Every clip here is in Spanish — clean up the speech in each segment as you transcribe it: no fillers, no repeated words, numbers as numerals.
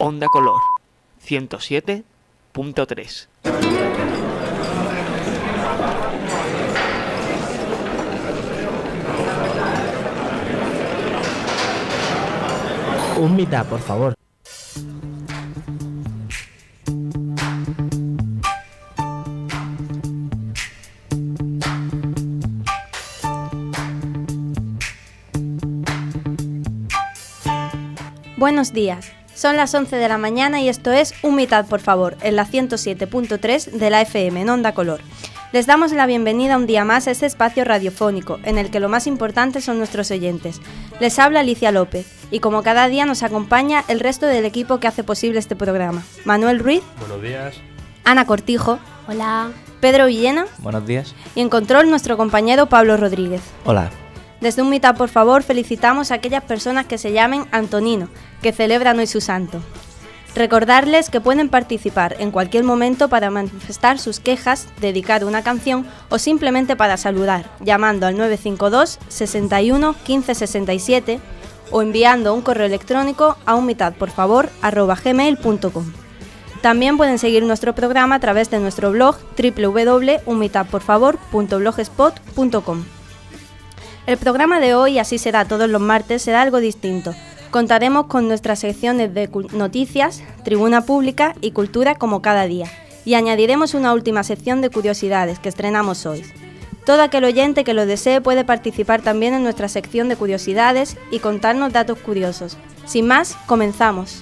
Onda Color 107.3. Un mitad, por favor. Buenos días, son las 11 de la mañana y esto es Un mitad, por favor, en la 107.3 de la FM en Onda Color. Les damos la bienvenida un día más a este espacio radiofónico, en el que lo más importante son nuestros oyentes. Les habla Alicia López, y como cada día nos acompaña el resto del equipo que hace posible este programa. Manuel Ruiz. Buenos días. Ana Cortijo. Hola. Pedro Villena. Buenos días. Y en control nuestro compañero Pablo Rodríguez. Hola. Desde Un mitad, por favor, felicitamos a aquellas personas que se llamen Antonino, que celebran hoy su santo. Recordarles que pueden participar en cualquier momento para manifestar sus quejas, dedicar una canción o simplemente para saludar, llamando al 952 61 15 67 o enviando un correo electrónico a unmitadporfavor@gmail.com. También pueden seguir nuestro programa a través de nuestro blog www.unmitadporfavor.blogspot.com. El programa de hoy, así será todos los martes, será algo distinto. Contaremos con nuestras secciones de noticias, tribuna pública y cultura como cada día. Y añadiremos una última sección de curiosidades que estrenamos hoy. Todo aquel oyente que lo desee puede participar también en nuestra sección de curiosidades y contarnos datos curiosos. Sin más, comenzamos.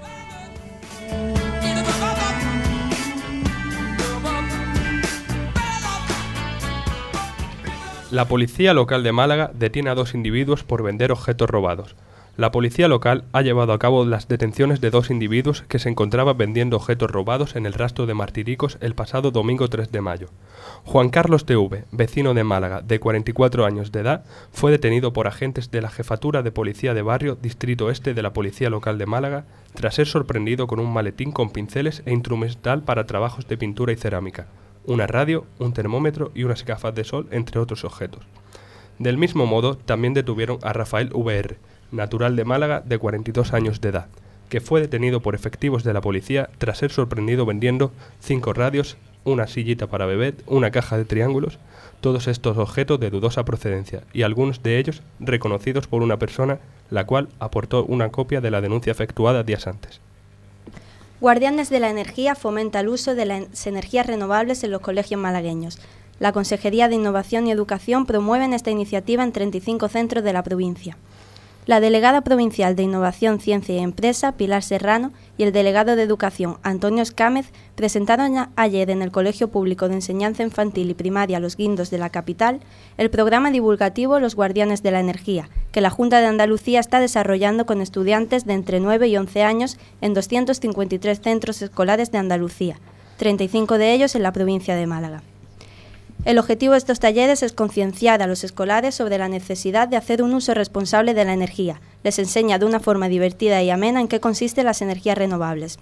La policía local de Málaga detiene a 2 individuos por vender objetos robados. La policía local ha llevado a cabo las detenciones de 2 individuos que se encontraban vendiendo objetos robados en el rastro de Martiricos el pasado domingo 3 de mayo. Juan Carlos TV, vecino de Málaga, de 44 años de edad, fue detenido por agentes de la Jefatura de Policía de Barrio, Distrito Este de la Policía Local de Málaga, tras ser sorprendido con un maletín con pinceles e instrumental para trabajos de pintura y cerámica, una radio, un termómetro y unas gafas de sol, entre otros objetos. Del mismo modo, también detuvieron a Rafael VR, natural de Málaga, de 42 años de edad, que fue detenido por efectivos de la policía tras ser sorprendido vendiendo 5 radios, una sillita para bebé, una caja de triángulos, todos estos objetos de dudosa procedencia y algunos de ellos reconocidos por una persona, la cual aportó una copia de la denuncia efectuada días antes. Guardianes de la Energía fomenta el uso de las energías renovables en los colegios malagueños. La Consejería de Innovación y Educación promueve esta iniciativa en 35 centros de la provincia. La delegada provincial de Innovación, Ciencia y Empresa, Pilar Serrano, y el delegado de Educación, Antonio Escámez, presentaron ayer en el Colegio Público de Enseñanza Infantil y Primaria Los Guindos de la capital el programa divulgativo Los Guardianes de la Energía, que la Junta de Andalucía está desarrollando con estudiantes de entre 9 y 11 años en 253 centros escolares de Andalucía, 35 de ellos en la provincia de Málaga. El objetivo de estos talleres es concienciar a los escolares sobre la necesidad de hacer un uso responsable de la energía. Les enseña de una forma divertida y amena en qué consisten las energías renovables.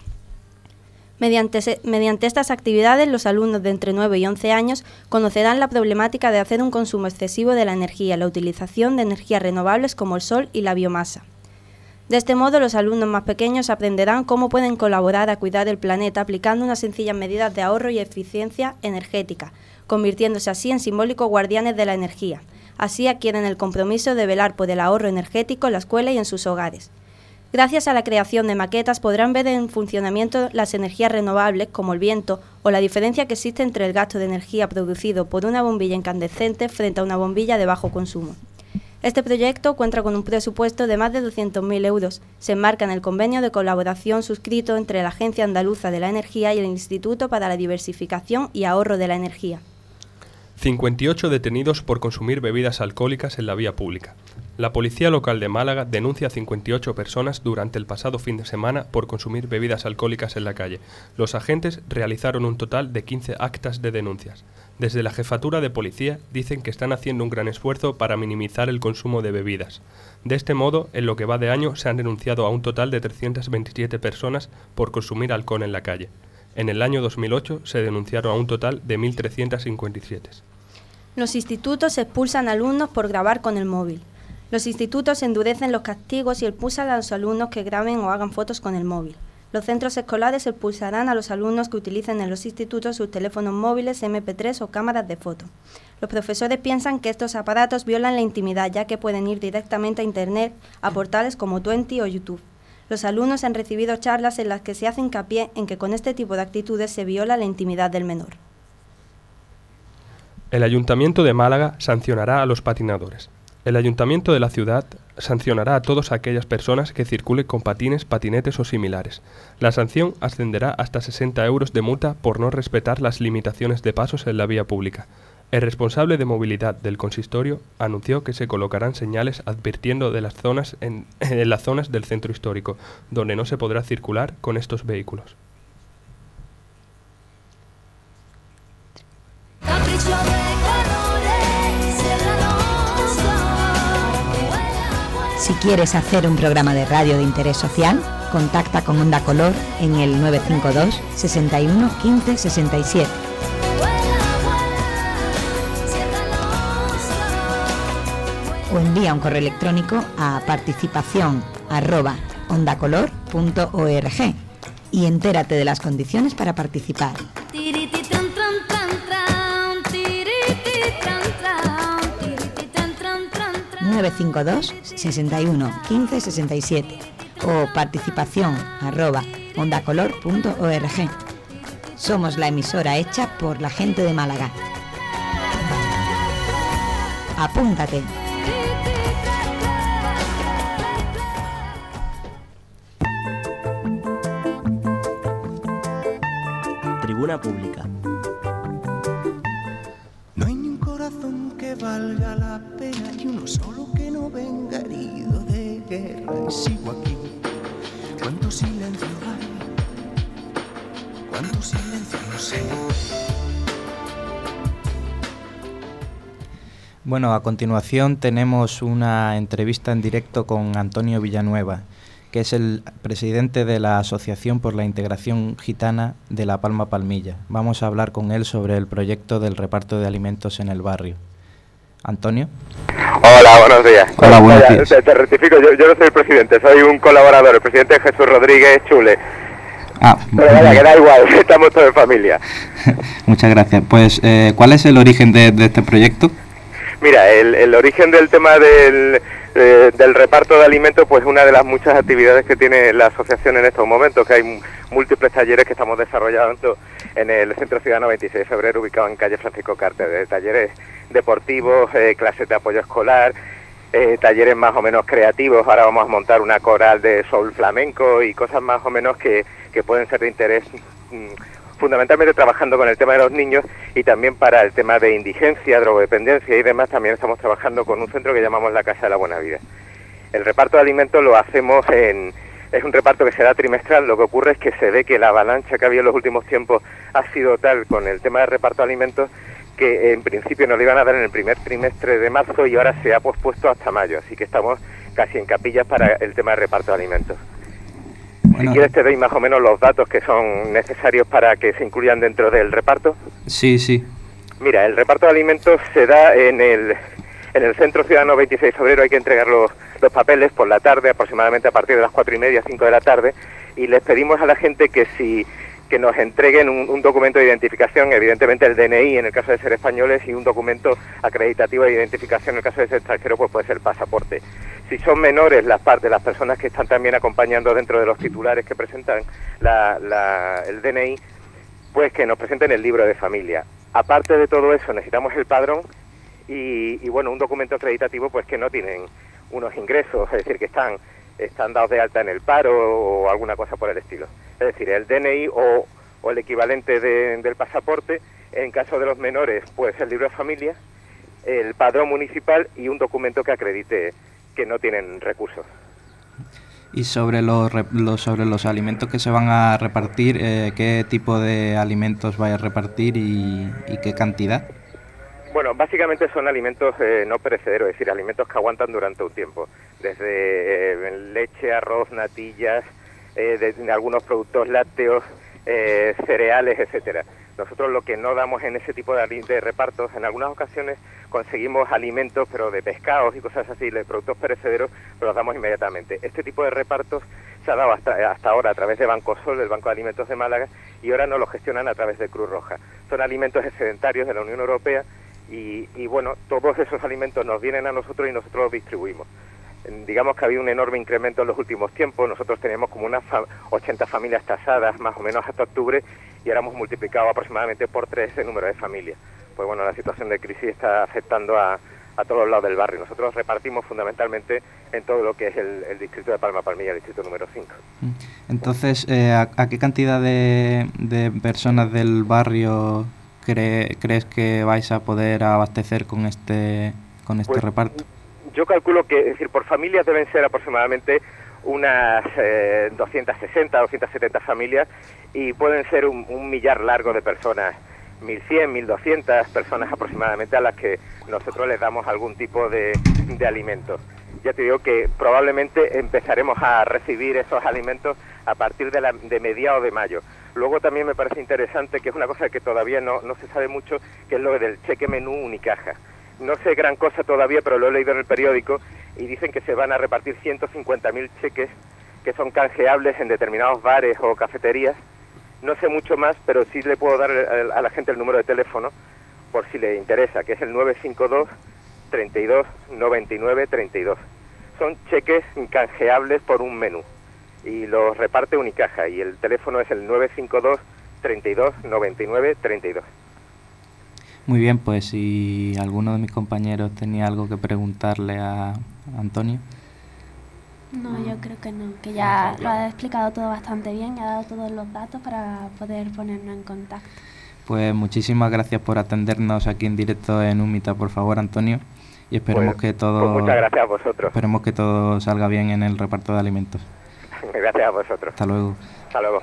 Mediante estas actividades, los alumnos de entre 9 y 11 años conocerán la problemática de hacer un consumo excesivo de la energía, la utilización de energías renovables como el sol y la biomasa. De este modo, los alumnos más pequeños aprenderán cómo pueden colaborar a cuidar el planeta aplicando unas sencillas medidas de ahorro y eficiencia energética, convirtiéndose así en simbólicos guardianes de la energía. Así adquieren el compromiso de velar por el ahorro energético en la escuela y en sus hogares. Gracias a la creación de maquetas podrán ver en funcionamiento las energías renovables como el viento o la diferencia que existe entre el gasto de energía producido por una bombilla incandescente frente a una bombilla de bajo consumo. Este proyecto cuenta con un presupuesto de más de 200.000 euros. Se enmarca en el convenio de colaboración suscrito entre la Agencia Andaluza de la Energía y el Instituto para la Diversificación y Ahorro de la Energía. 58 detenidos por consumir bebidas alcohólicas en la vía pública. La Policía Local de Málaga denuncia a 58 personas durante el pasado fin de semana por consumir bebidas alcohólicas en la calle. Los agentes realizaron un total de 15 actas de denuncias. Desde la Jefatura de Policía dicen que están haciendo un gran esfuerzo para minimizar el consumo de bebidas. De este modo, en lo que va de año, se han denunciado a un total de 327 personas por consumir alcohol en la calle. En el año 2008 se denunciaron a un total de 1.357. Los institutos expulsan alumnos por grabar con el móvil. Los institutos endurecen los castigos y expulsan a los alumnos que graben o hagan fotos con el móvil. Los centros escolares expulsarán a los alumnos que utilicen en los institutos sus teléfonos móviles, MP3 o cámaras de foto. Los profesores piensan que estos aparatos violan la intimidad, ya que pueden ir directamente a Internet, a portales como Twenty o YouTube. Los alumnos han recibido charlas en las que se hace hincapié en que con este tipo de actitudes se viola la intimidad del menor. El Ayuntamiento de Málaga sancionará a los patinadores. El Ayuntamiento de la ciudad sancionará a todas aquellas personas que circulen con patines, patinetes o similares. La sanción ascenderá hasta 60 euros de multa por no respetar las limitaciones de pasos en la vía pública. El responsable de movilidad del consistorio anunció que se colocarán señales advirtiendo de las zonas en las zonas del centro histórico, donde no se podrá circular con estos vehículos. Si quieres hacer un programa de radio de interés social, contacta con Onda Color en el 952 61 15 67. O envía un correo electrónico a participación@ondacolor.org y entérate de las condiciones para participar. 952 61 15 67 o participación@ondacolor.org. Somos la emisora hecha por la gente de Málaga. Apúntate. Tribuna Pública. No hay ni un corazón que valga la pena y uno solo que no venga herido de guerra. Y sigo aquí. Cuánto silencio hay, cuánto silencio no sé. Bueno, a continuación tenemos una entrevista en directo con Antonio Villanueva, que es el presidente de la Asociación por la Integración Gitana de La Palma Palmilla. Vamos a hablar con él sobre el proyecto del reparto de alimentos en el barrio. Antonio. Hola, buenos días. Hola, buenos días. Te rectifico, yo no soy el presidente, soy un colaborador, el presidente Jesús Rodríguez Chule. Pero vaya, que da igual, estamos todos en familia. Muchas gracias. Pues, ¿cuál es el origen de este proyecto? Mira, el origen del tema del reparto de alimentos, pues una de las muchas actividades que tiene la asociación en estos momentos, que hay múltiples talleres que estamos desarrollando en el Centro Ciudadano 26 de Febrero, ubicado en calle Francisco Carte, de talleres deportivos, clases de apoyo escolar, talleres más o menos creativos. Ahora vamos a montar una coral de soul flamenco y cosas más o menos que pueden ser de interés, fundamentalmente trabajando con el tema de los niños y también para el tema de indigencia, drogodependencia y demás. También estamos trabajando con un centro que llamamos la Casa de la Buena Vida. El reparto de alimentos lo hacemos es un reparto que se da trimestral. Lo que ocurre es que se ve que la avalancha que ha habido en los últimos tiempos ha sido tal con el tema de reparto de alimentos que en principio nos lo iban a dar en el primer trimestre de marzo y ahora se ha pospuesto hasta mayo, así que estamos casi en capillas para el tema de reparto de alimentos. Bueno, si quieres te doy más o menos los datos que son necesarios para que se incluyan dentro del reparto. Sí. Mira, el reparto de alimentos se da en el Centro Ciudadano 26 de Febrero. Hay que entregar los papeles por la tarde, aproximadamente a partir de las 4:30, 5 de la tarde, y les pedimos a la gente que nos entreguen un documento de identificación, evidentemente el DNI en el caso de ser españoles y un documento acreditativo de identificación en el caso de ser extranjero, pues puede ser el pasaporte. Si son menores las personas que están también acompañando dentro de los titulares que presentan el DNI, pues que nos presenten el libro de familia. Aparte de todo eso necesitamos el padrón y bueno, un documento acreditativo pues que no tienen unos ingresos, es decir, que están dados de alta en el paro o alguna cosa por el estilo. Es decir, el DNI o el equivalente del pasaporte. En caso de los menores, pues el libro de familia, el padrón municipal y un documento que acredite que no tienen recursos. Y sobre los alimentos que se van a repartir, ¿qué tipo de alimentos va a repartir y qué cantidad? Bueno, básicamente son alimentos no perecederos, es decir, alimentos que aguantan durante un tiempo, desde leche, arroz, natillas, de algunos productos lácteos, cereales, etcétera. Nosotros lo que no damos en ese tipo de repartos, en algunas ocasiones conseguimos alimentos, pero de pescados y cosas así, de productos perecederos, pero los damos inmediatamente. Este tipo de repartos se ha dado hasta ahora a través de Banco Sol, el Banco de Alimentos de Málaga, y ahora nos lo gestionan a través de Cruz Roja. Son alimentos excedentarios de la Unión Europea y bueno, todos esos alimentos nos vienen a nosotros y nosotros los distribuimos. Digamos que ha habido un enorme incremento en los últimos tiempos. Nosotros teníamos como unas 80 familias tasadas, más o menos hasta octubre, y ahora hemos multiplicado aproximadamente por 3 ese número de familias. Pues bueno, la situación de crisis está afectando a todos los lados del barrio. Nosotros repartimos fundamentalmente en todo lo que es el distrito de Palma Palmilla, el distrito número 5. Entonces, ¿a qué cantidad de personas del barrio crees que vais a poder abastecer con este pues, reparto? Yo calculo que, es decir, por familias deben ser aproximadamente unas 260, 270 familias, y pueden ser un millar largo de personas, 1.100, 1.200 personas aproximadamente, a las que nosotros les damos algún tipo de alimentos. Ya te digo que probablemente empezaremos a recibir esos alimentos a partir de mediados de mayo. Luego también me parece interesante, que es una cosa que todavía no se sabe mucho, que es lo del cheque menú Unicaja. No sé gran cosa todavía, pero lo he leído en el periódico y dicen que se van a repartir 150.000 cheques que son canjeables en determinados bares o cafeterías. No sé mucho más, pero sí le puedo dar a la gente el número de teléfono por si le interesa, que es el 952 32 99 32. Son cheques canjeables por un menú y los reparte Unicaja, y el teléfono es el 952 32 99 32. Muy bien, pues si alguno de mis compañeros tenía algo que preguntarle a Antonio. No, yo creo que no, que ya lo ha explicado todo bastante bien, ha dado todos los datos para poder ponernos en contacto. Pues muchísimas gracias por atendernos aquí en directo en Úmita, por favor, Antonio, y esperemos que todo... Pues muchas gracias a vosotros. Esperemos que todo salga bien en el reparto de alimentos. Gracias a vosotros. Hasta luego. Hasta luego.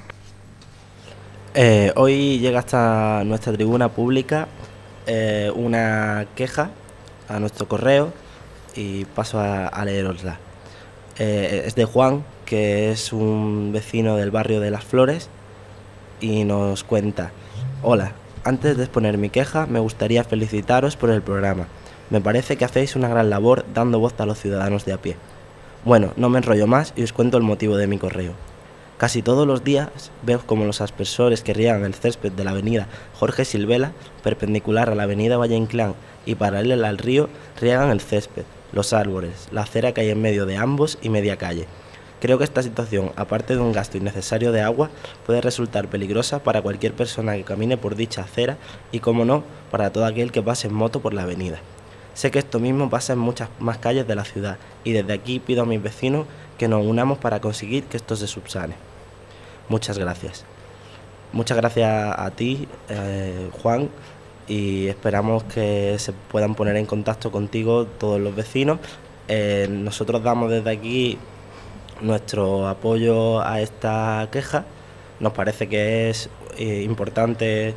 Hoy llega hasta nuestra tribuna pública una queja a nuestro correo y paso a leerosla. Es de Juan, que es un vecino del barrio de Las Flores, y nos cuenta: hola, antes de exponer mi queja me gustaría felicitaros por el programa. Me parece que hacéis una gran labor dando voz a los ciudadanos de a pie. Bueno, no me enrollo más y os cuento el motivo de mi correo. Casi todos los días veo como los aspersores que riegan el césped de la avenida Jorge Silvela, perpendicular a la avenida Valle Inclán y paralela al río, riegan el césped, los árboles, la acera que hay en medio de ambos y media calle. Creo que esta situación, aparte de un gasto innecesario de agua, puede resultar peligrosa para cualquier persona que camine por dicha acera y, como no, para todo aquel que pase en moto por la avenida. Sé que esto mismo pasa en muchas más calles de la ciudad y desde aquí pido a mis vecinos que nos unamos para conseguir que esto se subsane. Muchas gracias. Muchas gracias a ti, Juan, y esperamos que se puedan poner en contacto contigo todos los vecinos. Nosotros damos desde aquí nuestro apoyo a esta queja. Nos parece que es importante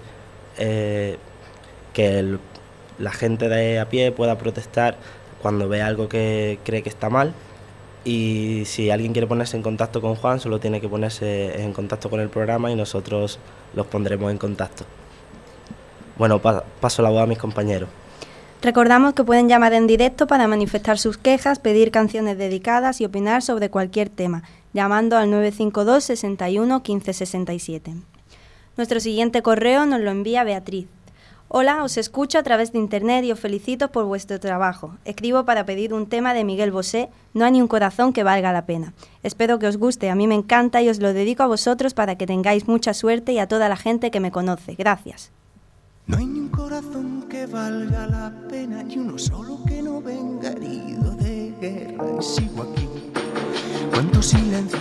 que la gente de a pie pueda protestar cuando ve algo que cree que está mal, y si alguien quiere ponerse en contacto con Juan, solo tiene que ponerse en contacto con el programa y nosotros los pondremos en contacto. Bueno, paso la voz a mis compañeros. Recordamos que pueden llamar en directo para manifestar sus quejas, pedir canciones dedicadas y opinar sobre cualquier tema, llamando al 952 61 15 67. Nuestro siguiente correo nos lo envía Beatriz. Hola, os escucho a través de internet y os felicito por vuestro trabajo. Escribo para pedir un tema de Miguel Bosé, No hay ni un corazón que valga la pena. Espero que os guste, a mí me encanta y os lo dedico a vosotros para que tengáis mucha suerte y a toda la gente que me conoce. Gracias. No hay ni un corazón que valga la pena, ni uno solo que no venga herido de guerra. Y sigo aquí. ¿Cuánto silencio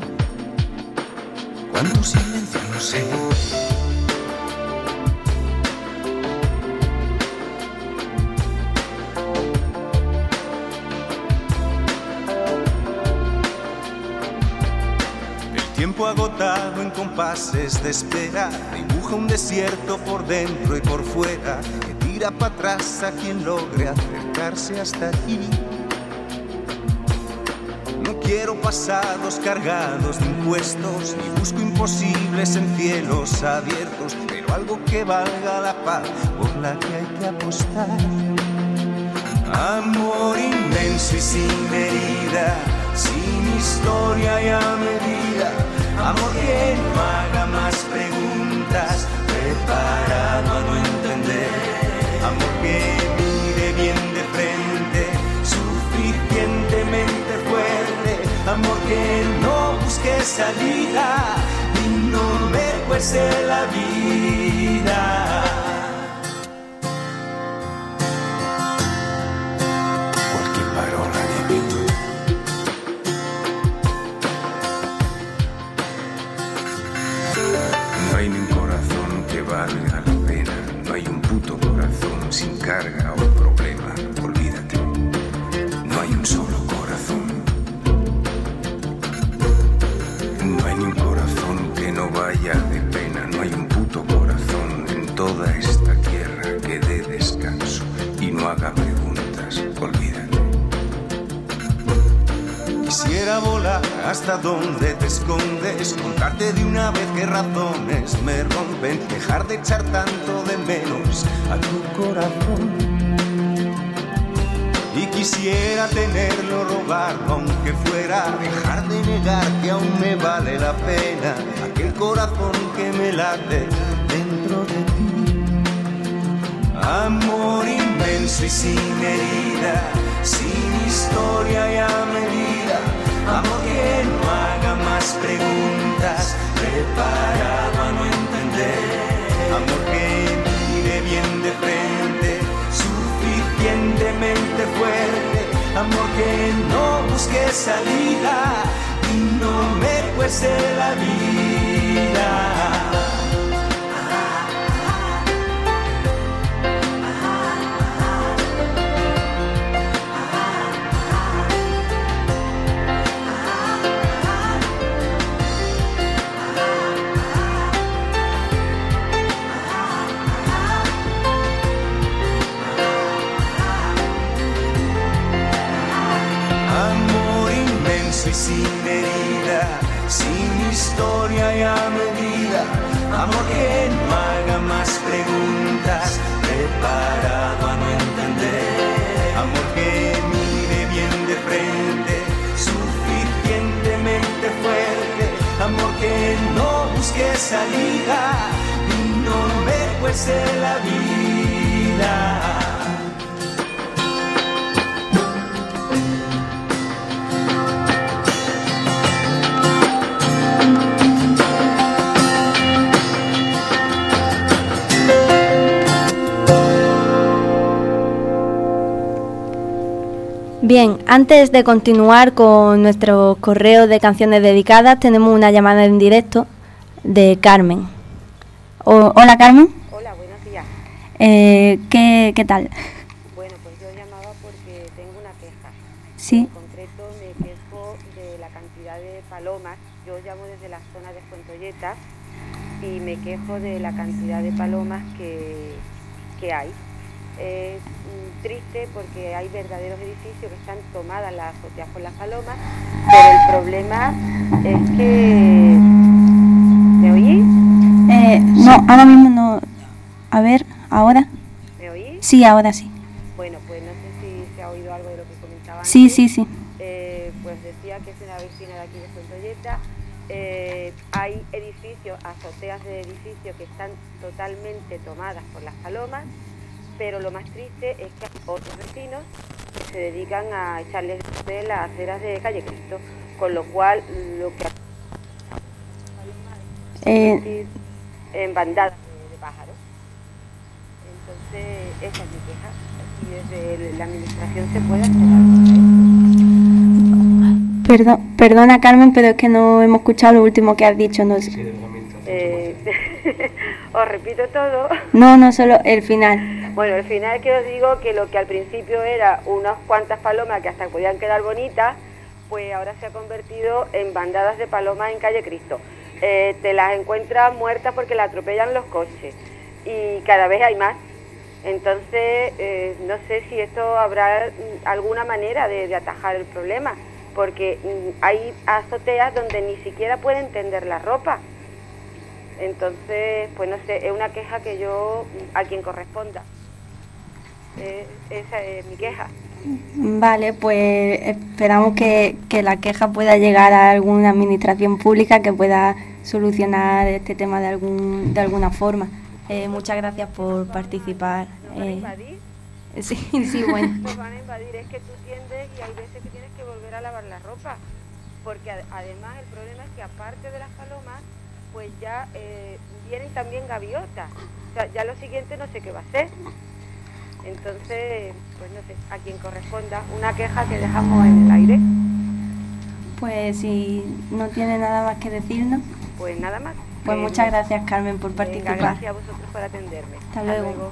hay? ¿Cuánto silencio no sé? Tiempo agotado en compases de espera, dibuja un desierto por dentro y por fuera, que tira para atrás a quien logre acercarse hasta aquí. No quiero pasados cargados de impuestos, ni busco imposibles en cielos abiertos, pero pero algo que valga la paz, por la que hay que apostar. Amor inmenso y sin medida, sin historia y a medida. Amor que no haga más preguntas, preparado a no entender. Amor que mire bien de frente, suficientemente fuerte. Amor que no busque salida y no me cueste la vida. Cualquier parola di più. No hay ni un corazón que valga la pena, no hay un puto corazón sin carga o problema, olvídate, no hay un solo corazón. No hay ni un corazón que no vaya de pena, no hay un puto corazón en toda esta tierra que dé descanso y no haga preguntas, olvídate. Quisiera volar hasta donde te escondes, contarte de una vez qué razones me rompen, dejar de echar tanto de menos a tu corazón. Y quisiera tenerlo, robarlo, aunque fuera, dejar de negar que aún me vale la pena aquel corazón que me late dentro de ti. Amor inmenso y sin herida, sin historia y a medida. Amor que no haga más preguntas, preparado a no entender. Amor que mire bien de frente, suficientemente fuerte. Amor que no busque salida y no me cueste la vida. Y sin herida, sin historia y a medida. Amor que no haga más preguntas, preparado a no entender. Amor que mire bien de frente, suficientemente fuerte. Amor que no busque salida y no me cueste la vida. Bien, antes de continuar con nuestro correo de canciones dedicadas, tenemos una llamada en directo de Carmen. Hola, Carmen. Hola, buenos días. ¿Qué tal? Bueno, pues yo llamaba porque tengo una queja. Sí. En concreto me quejo de la cantidad de palomas. Yo llamo desde la zona de Fuentolleta y me quejo de la cantidad de palomas que hay. Es triste porque hay verdaderos edificios que están tomadas las azoteas por las palomas, pero el problema es que... ¿Me oís? No, ahora mismo no. A ver, ¿ahora? ¿Me oís? Sí, ahora sí. Bueno, pues no sé si se ha oído algo de lo que comentaba antes. Sí, sí, sí. Pues decía que es una vecina de aquí de Fuentolleta. Hay edificios, azoteas de edificios que están totalmente tomadas por las palomas, pero lo más triste es que hay otros vecinos que se dedican a echarles de las aceras de Calle Cristo, con lo cual lo que en bandadas de pájaros. Entonces esa es mi queja, y desde la administración se puede hacer algo. Perdona, Carmen, pero es que no hemos escuchado lo último que has dicho, no sé. Os repito todo. No, solo el final. Bueno, el final que os digo que lo que al principio era unas cuantas palomas que hasta podían quedar bonitas, pues ahora se ha convertido en bandadas de palomas en Calle Cristo. Te las encuentras muertas porque las atropellan los coches y cada vez hay más. Entonces, no sé si esto habrá alguna manera de atajar el problema, porque hay azoteas donde ni siquiera pueden tender la ropa. Entonces, pues no sé, es una queja que yo, a quien corresponda. Esa es mi queja. Vale, pues esperamos que la queja pueda llegar a alguna administración pública que pueda solucionar este tema de alguna forma. Muchas gracias por participar. ¿Nos van a invadir? Sí, bueno. Nos van a invadir, es que tú tiendes y hay veces que tienes que volver a lavar la ropa, porque además el problema es que aparte de las palomas, pues ya vienen también gaviotas. O sea, ya lo siguiente no sé qué va a ser. Entonces, pues no sé, a quien corresponda, una queja que dejamos en el aire. Pues si no tiene nada más que decirnos. Pues nada más. Pues muchas gracias, Carmen, por participar. Venga, gracias a vosotros por atenderme. Hasta luego.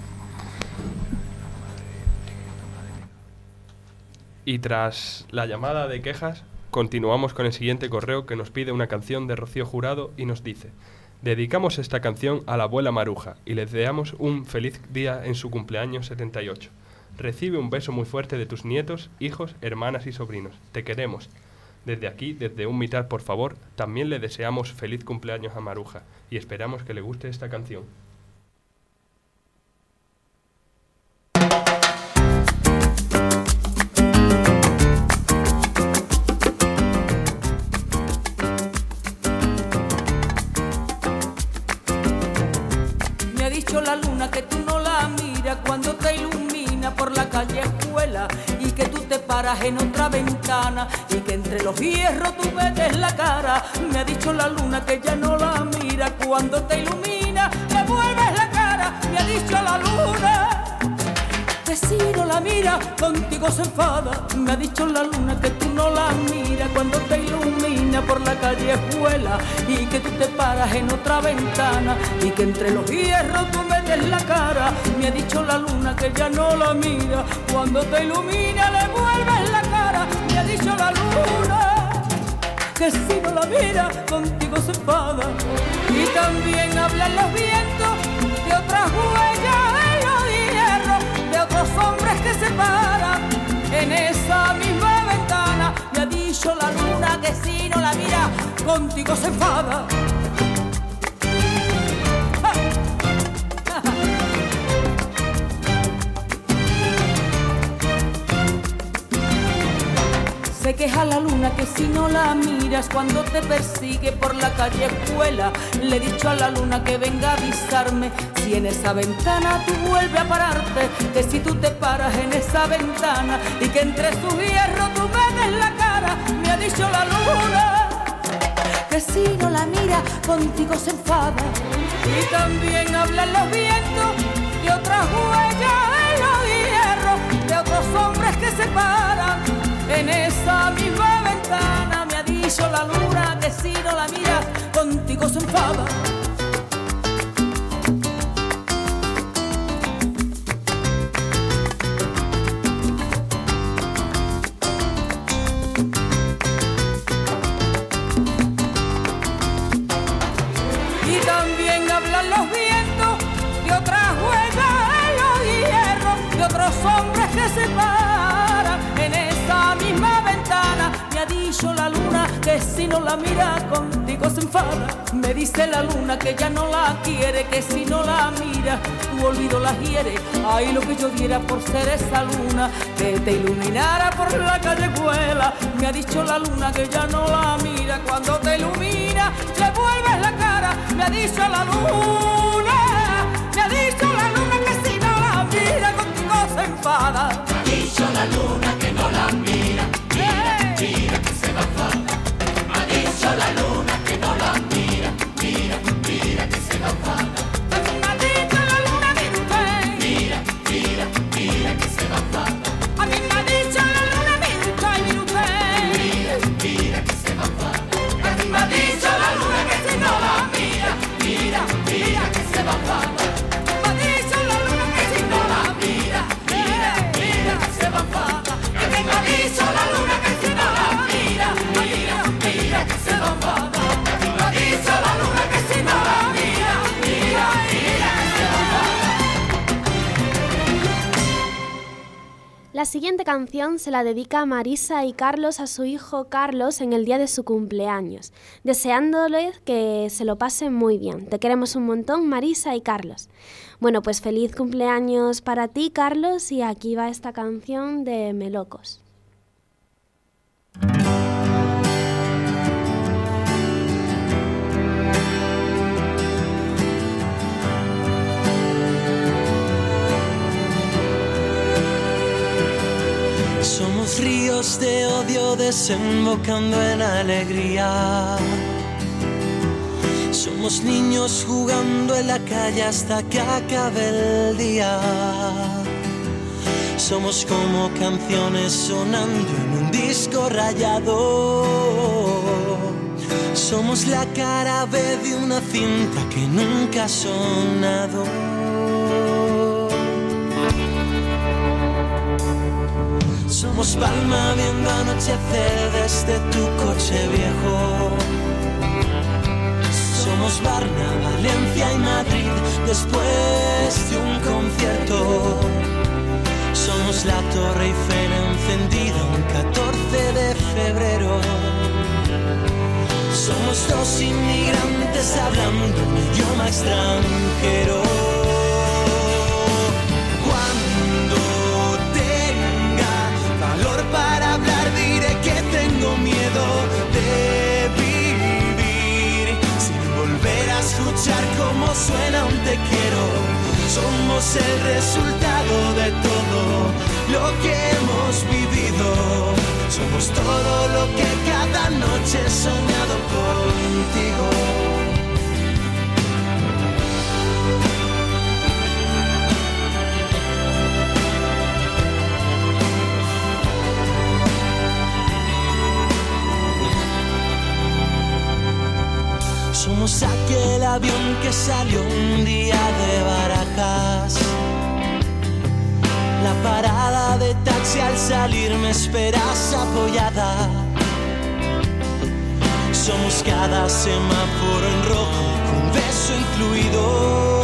Y tras la llamada de quejas, continuamos con el siguiente correo que nos pide una canción de Rocío Jurado y nos dice: dedicamos esta canción a la abuela Maruja y le deseamos un feliz día en su cumpleaños 78. Recibe un beso muy fuerte de tus nietos, hijos, hermanas y sobrinos. Te queremos. Desde aquí, desde Un Mitad, por favor, también le deseamos feliz cumpleaños a Maruja y esperamos que le guste esta canción. La luna que tú no la miras cuando te ilumina por la calle escuela, y que tú te paras en otra ventana y que entre los hierros tú metes la cara. Me ha dicho la luna que ya no la mira cuando te ilumina, le vuelves la cara. Me ha dicho la luna que si no la mira contigo se enfada. Me ha dicho la luna que tú no la miras cuando te ilumina por la calle escuela, y que tú te paras en otra ventana y que entre los hierros tú metes la cara. Me ha dicho la luna que ya no la mira cuando te ilumina, le vuelves la cara. Me ha dicho la luna que si no la mira contigo se enfada. Y también hablan los vientos de otras huellas en los hierros, de otros hombres que se paran en esa misma ventana. Me ha dicho la luna que si no la mira contigo se enfada. Se queja la luna que si no la miras cuando te persigue por la calle escuela. Le he dicho a la luna que venga a avisarme si en esa ventana tú vuelves a pararte, que si tú te paras en esa ventana y que entre sus hierros tú metes la cara. Me ha dicho la luna que si no la mira contigo se enfada. Y también hablan los vientos de otras huellas en los hierros, de otros hombres que se paran en esa misma ventana. Me ha dicho la luna que si no la miras contigo se enfada. Y también hablan los vientos de otras huellas en los hierros, de otros hombres que se paran en esa misma ventana. Me ha dicho la luna que si no la mira contigo se enfada. Me dice la luna que ya no la quiere, que si no la mira tu olvido la hiere. Ay, lo que yo diera por ser esa luna que te iluminara por la callejuela. Me ha dicho la luna que ya no la mira cuando te ilumina, le vuelves la cara. Me ha dicho la luna, me ha dicho la luna que si no la mira contigo se enfada. Me ha dicho la luna que no la mira, mira, mira que se va a enfadar. Me ha dicho la luna que no la mira, mira, mira que se va a enfadar. Me ha dicho la luna, mira usted, mira, mira, mira que se va a enfadar. A mí me ha dicho la luna, mira usted, mira usted, mira, mira que se va a enfadar. A mí me ha dicho la luna que si no la mira, mira, mira que se va a enfadar. Me ha dicho la luna que si no la mira, mira, mira que se va a enfadar. La siguiente canción se la dedica Marisa y Carlos a su hijo Carlos en el día de su cumpleaños, deseándoles que se lo pasen muy bien. Te queremos un montón, Marisa y Carlos. Bueno, pues feliz cumpleaños para ti, Carlos, y aquí va esta canción de Melocos. Somos ríos de odio desembocando en alegría. Somos niños jugando en la calle hasta que acabe el día. Somos como canciones sonando en un disco rayado. Somos la cara B de una cinta que nunca ha sonado. Somos Palma viendo anochecer desde tu coche viejo. Somos Varna, Valencia y Madrid después de un concierto. Somos la Torre Eiffel encendida un 14 de febrero. Somos dos inmigrantes hablando un idioma extranjero. Para hablar diré que tengo miedo de vivir sin volver a escuchar cómo suena un te quiero. Somos el resultado de todo lo que hemos vivido. Somos todo lo que cada noche he soñado contigo. Somos aquel avión que salió un día de Barajas. La parada de taxi al salir me esperas apoyada. Somos cada semáforo en rojo con beso incluido.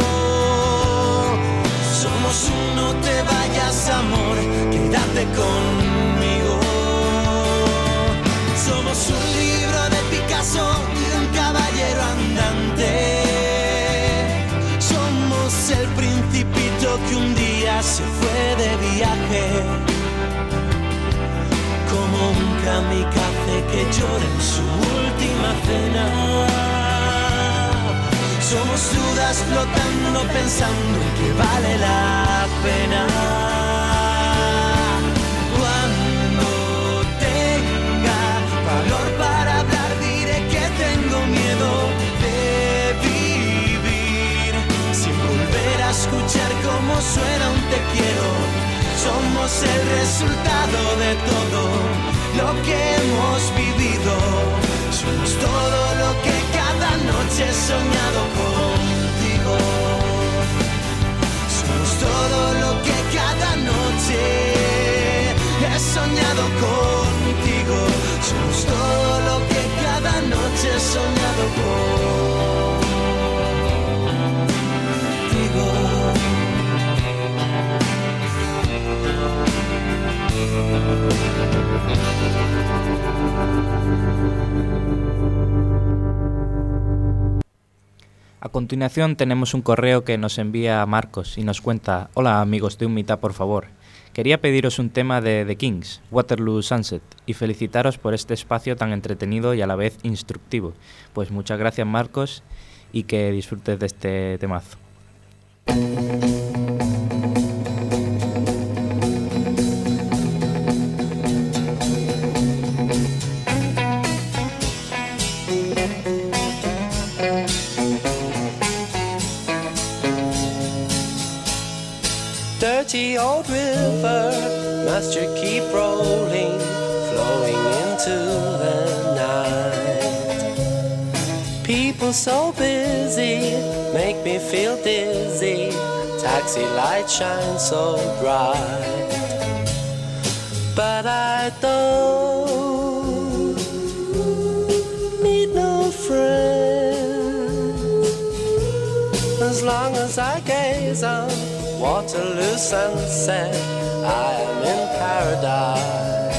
Somos un no te vayas amor, quédate conmigo. Somos un libro de Picasso y un caballero andante. Somos el principito que un día se fue de viaje, como un kamikaze que llora en su última cena. Somos dudas flotando pensando que vale la pena. Para hablar diré que tengo miedo de vivir sin volver a escuchar cómo suena un te quiero. Somos el resultado de todo lo que hemos vivido. Somos todo lo que cada noche he soñado contigo. Somos todo lo que cada noche he soñado contigo. Somos todo lo que cada noche he soñado contigo. A continuación tenemos un correo que nos envía Marcos y nos cuenta: hola amigos de Un Mitad, por favor. Quería pediros un tema de The Kings, Waterloo Sunset, y felicitaros por este espacio tan entretenido y a la vez instructivo. Pues muchas gracias, Marcos, y que disfrutes de este temazo. Dirty old river, must you keep rolling, flowing into the night. People so busy, make me feel dizzy, taxi lights shine so bright. But I don't need no friends, as long as I gaze on Waterloo sunset, I am in paradise.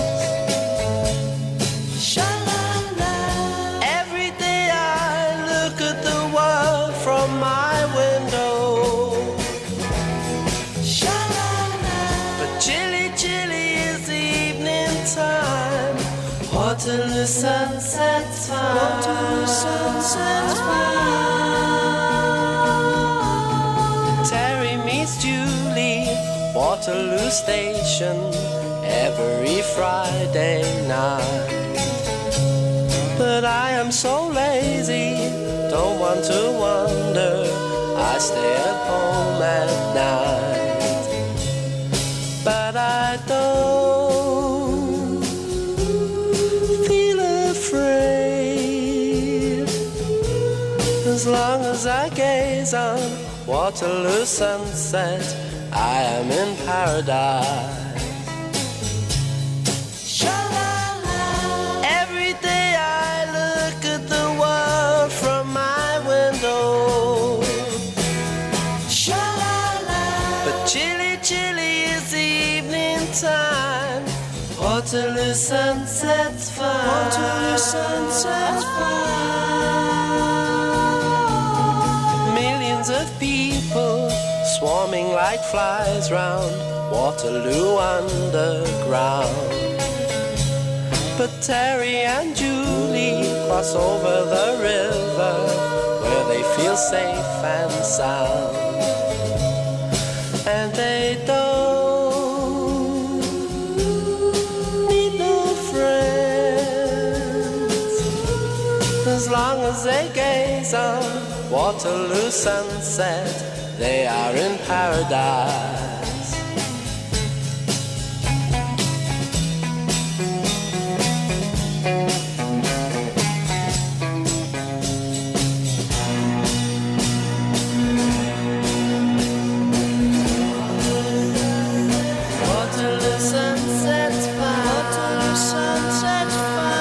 Every day I look at the world from my window. But chilly, chilly is the evening time. Waterloo sunset time. Waterloo sunset time. Terry meets Julie, Waterloo Station, every Friday night. But I am so lazy, don't want to wander, I stay at home at night. But I don't feel afraid, as long as I gaze on Waterloo sunset, I am in paradise. Every day I look at the world from my window. But chilly, chilly is the evening time. Waterloo sunset's fine. Waterloo sunset's fine. Millions of people swarming like flies round Waterloo Underground. But Terry and Julie cross over the river where they feel safe and sound. And they don't need no friends, as long as they gaze on Waterloo sunset, they are in paradise. Waterloo sunset's fine. Waterloo sunset's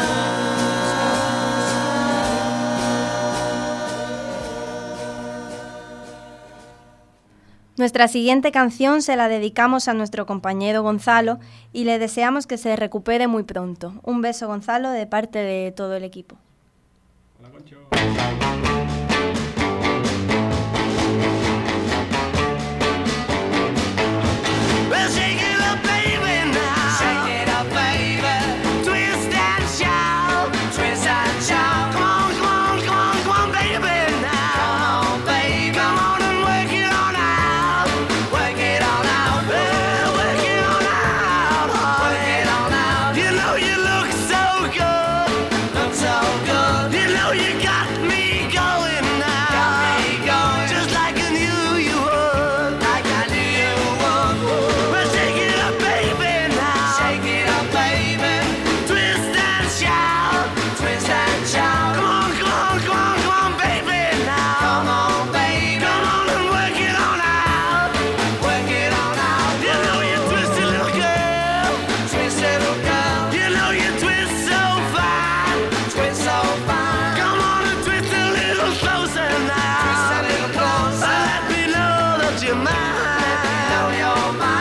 Nuestra siguiente canción se la dedicamos a nuestro compañero Gonzalo y le deseamos que se recupere muy pronto. Un beso, Gonzalo, de parte de todo el equipo. Hola, Concho. Well, shake it up, baby, now. Shake it up, baby. Twist and shout. Twist and shout. Come on, come on, come on, come on, baby, now. Come on, baby. Come on and work it on out. Work it on out. Well, work it on out. Work it on out. You know you look so good. Look so good. You know you got me going now. Got me going. Just like I knew you would. Like I knew you would. Well, shake it up, baby, now. Shake it up, baby. Twist and shout. Twist and shout. Come on, come on, come on, come on, baby, now. Come on, baby. Come on and work it on out. Work it on out. You know you twisted little girl. Twisted little girl. You know you twist so fine. Twist so fine. Come on and twist a little closer now. Twist a little closer. Let me know that you're mine. Let me know you're mine.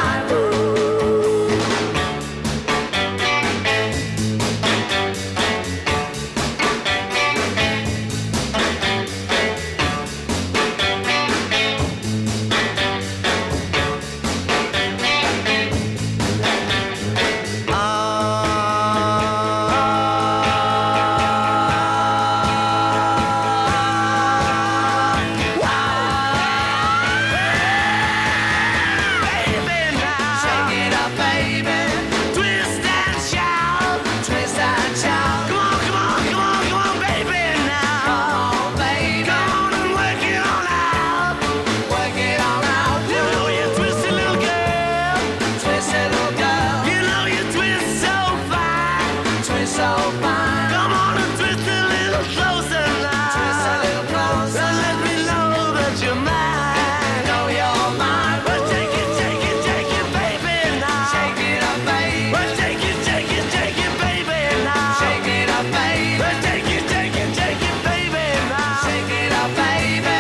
Shake it up, baby. Twist and shout. Twist and shout. Come on, come on, come on, come on, baby, now. Come on, baby. Come on and work it on out. Work it on out. You know you twisted little girl. Twisted little girl. You know you twist so fine. Twist so fine. Come on and twist a little closer now. Twist a little closer. And let me know that you're mine. Know you're mine. Well, take it, baby, now. Shake it up, baby. Well, take it, baby, now. Shake it up, baby. Well, take it, baby, now. Shake it up, baby.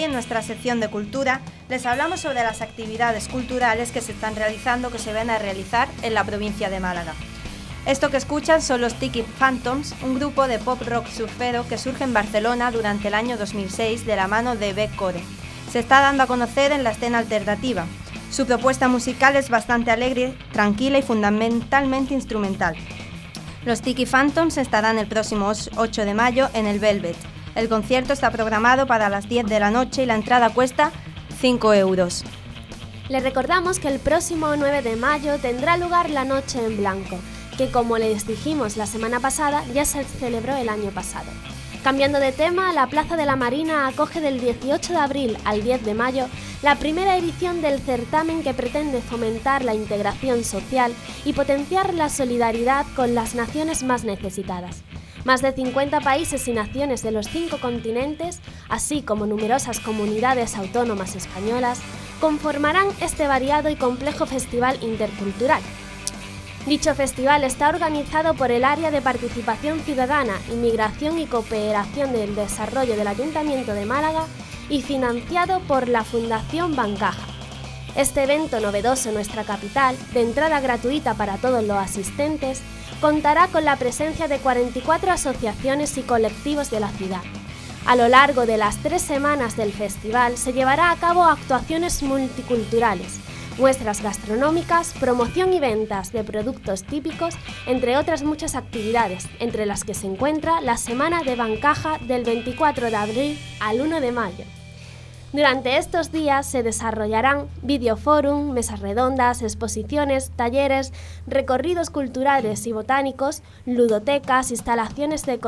Hoy en nuestra sección de cultura les hablamos sobre las actividades culturales que se están realizando, que se van a realizar en la provincia de Málaga. Esto que escuchan son los Tiki Phantoms, un grupo de pop rock surfero que surge en Barcelona durante el año 2006 de la mano de Beck Core. Se está dando a conocer en la escena alternativa. Su propuesta musical es bastante alegre, tranquila y fundamentalmente instrumental. Los Tiki Phantoms estarán el próximo 8 de mayo en el Velvet. El concierto está programado para las 10 de la noche y la entrada cuesta 5 euros. Les recordamos que el próximo 9 de mayo tendrá lugar la Noche en Blanco, que como les dijimos la semana pasada, ya se celebró el año pasado. Cambiando de tema, la Plaza de la Marina acoge del 18 de abril al 10 de mayo la primera edición del certamen que pretende fomentar la integración social y potenciar la solidaridad con las naciones más necesitadas. Más de 50 países y naciones de los 5 continentes, así como numerosas comunidades autónomas españolas, conformarán este variado y complejo festival intercultural. Dicho festival está organizado por el Área de Participación Ciudadana, Inmigración y Cooperación del Desarrollo del Ayuntamiento de Málaga y financiado por la Fundación Bancaja. Este evento novedoso en nuestra capital, de entrada gratuita para todos los asistentes, contará con la presencia de 44 asociaciones y colectivos de la ciudad. A lo largo de las 3 semanas del festival se llevará a cabo actuaciones multiculturales, muestras gastronómicas, promoción y ventas de productos típicos, entre otras muchas actividades, entre las que se encuentra la Semana de Bancaja del 24 de abril al 1 de mayo. Durante estos días se desarrollarán videoforum, mesas redondas, exposiciones, talleres, recorridos culturales y botánicos, ludotecas, instalaciones de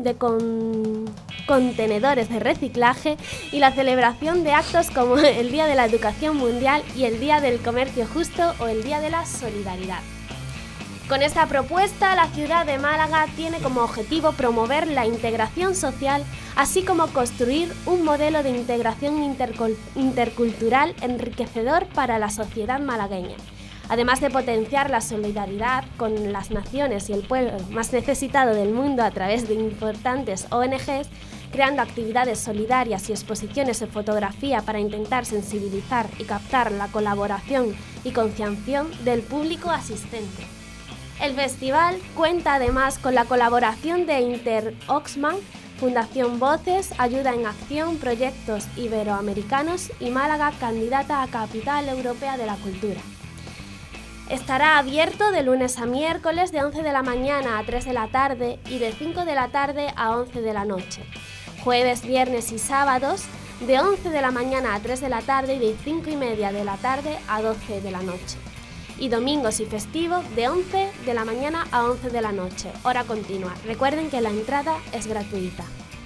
contenedores de reciclaje y la celebración de actos como el Día de la Educación Mundial y el Día del Comercio Justo o el Día de la Solidaridad. Con esta propuesta, la ciudad de Málaga tiene como objetivo promover la integración social, así como construir un modelo de integración intercultural enriquecedor para la sociedad malagueña, además de potenciar la solidaridad con las naciones y el pueblo más necesitado del mundo a través de importantes ONGs, creando actividades solidarias y exposiciones de fotografía para intentar sensibilizar y captar la colaboración y concienciación del público asistente. El festival cuenta además con la colaboración de Inter-Oxfam, Fundación Voces, Ayuda en Acción, Proyectos Iberoamericanos y Málaga, candidata a Capital Europea de la Cultura. Estará abierto de lunes a miércoles de 11 de la mañana a 3 de la tarde y de 5 de la tarde a 11 de la noche. Jueves, viernes y sábados de 11 de la mañana a 3 de la tarde y de 5 y media de la tarde a 12 de la noche. Y domingos y festivos de 11 de la mañana a 11 de la noche, hora continua. Recuerden que la entrada es gratuita.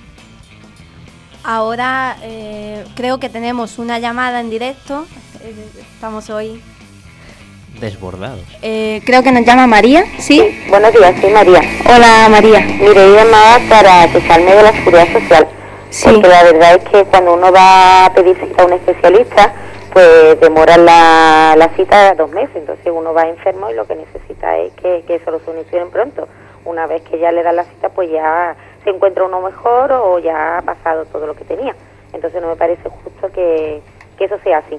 Ahora creo que tenemos una llamada en directo. Estamos hoy desbordados. Creo que nos llama María, ¿sí? Buenos días, soy María. Hola María. Mire, yo llamaba para quejarme de la seguridad social. Sí. Porque la verdad es que cuando uno va a pedir cita a un especialista, pues demora la cita 2 meses, entonces uno va enfermo y lo que necesita es que eso lo solucionen pronto. Una vez que ya le dan la cita, pues ya se encuentra uno mejor o ya ha pasado todo lo que tenía. Entonces no me parece justo que eso sea así.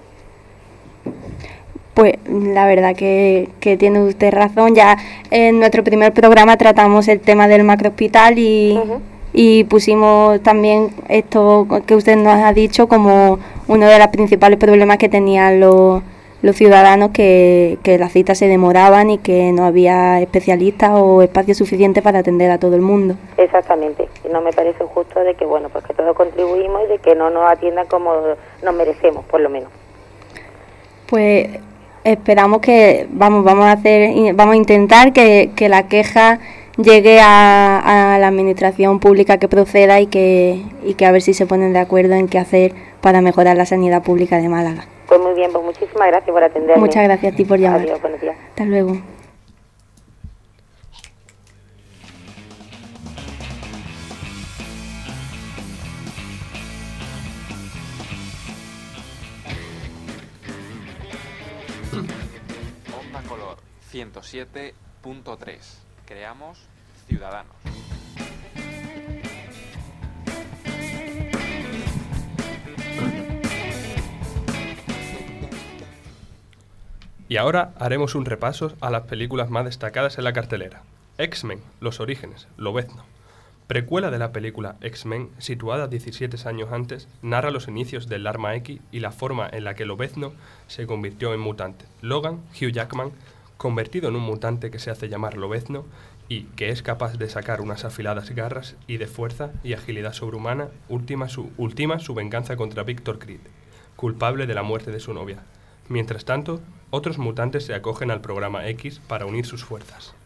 Pues la verdad que tiene usted razón. Ya en nuestro primer programa tratamos el tema del macrohospital y pusimos también esto que usted nos ha dicho como uno de los principales problemas que tenían los ciudadanos, que las citas se demoraban y que no había especialistas o espacio suficiente para atender a todo el mundo. Exactamente, y no me parece justo de que, bueno, pues que todos contribuimos y de que no nos atiendan como nos merecemos, por lo menos. Pues esperamos que vamos a intentar que la queja llegue a la administración pública que proceda y que a ver si se ponen de acuerdo en qué hacer para mejorar la sanidad pública de Málaga. Pues muy bien, pues muchísimas gracias por atenderme. Muchas gracias a ti por llamar. Adiós, buenos días. Hasta luego. Onda Color 107.3. Creamos ciudadanos. Y ahora haremos un repaso a las películas más destacadas en la cartelera. X-Men, Los Orígenes, Lobezno. Precuela de la película X-Men, situada 17 años antes, narra los inicios del Arma X y la forma en la que Lobezno se convirtió en mutante. Logan, Hugh Jackman, convertido en un mutante que se hace llamar Lobezno y que es capaz de sacar unas afiladas garras y de fuerza y agilidad sobrehumana, ultima su venganza contra Victor Creed, culpable de la muerte de su novia. Mientras tanto, otros mutantes se acogen al programa X para unir sus fuerzas.